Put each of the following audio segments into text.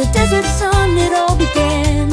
the desert sun it all began.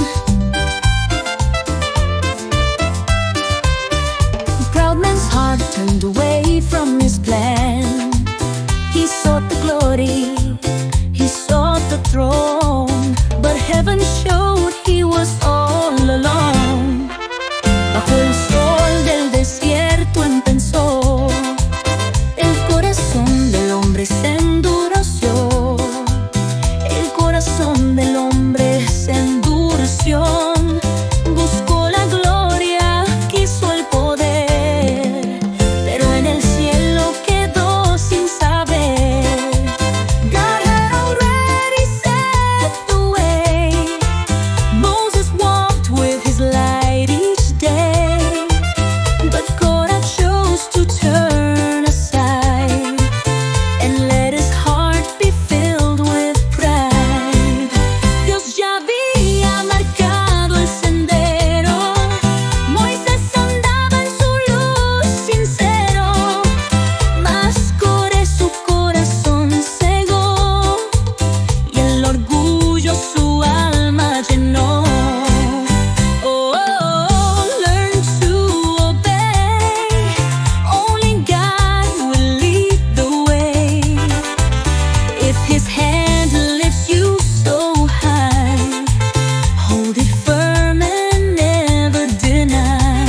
The proud man's heart turned away from his plan. He sought the glory, he sought the throne, but heaven showed he was all alone. Bajo el sol del desierto empezó, el corazón del hombre se endureció. El corazón del hombre se endureció. Buscó la gloria, quiso el poder, pero en el cielo quedó sin saber. God had already set the way. Moses walked with his light each day, but Korah chose to turn aside and let his heart be filled with pride. Dios ya había marcado el sendero, Moisés andaba en su luz sincero, mas Korah su corazón cegó y el orgullo su alma llenó. Oh, learn to obey. Only God will lead the way. If His hand lifts you so high, hold it firm and never deny.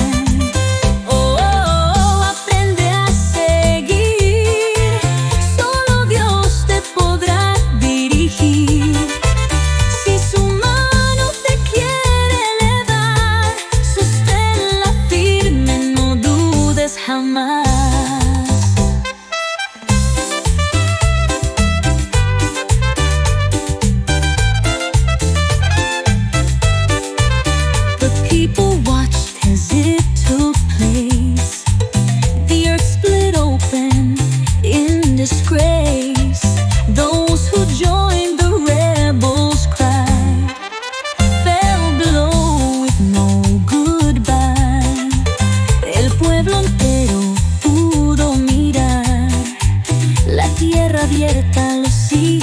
Oh, aprende a seguir. Solo Dios te podrá dirigir. Si su mano te quiere elevar, sosténla firme, no dudes jamás. The people watched as it took place. The earth split open in disgrace. Those who joined the rebels' cry fell below with no goodbye. El pueblo entero pudo mirar la tierra abierta, los cielos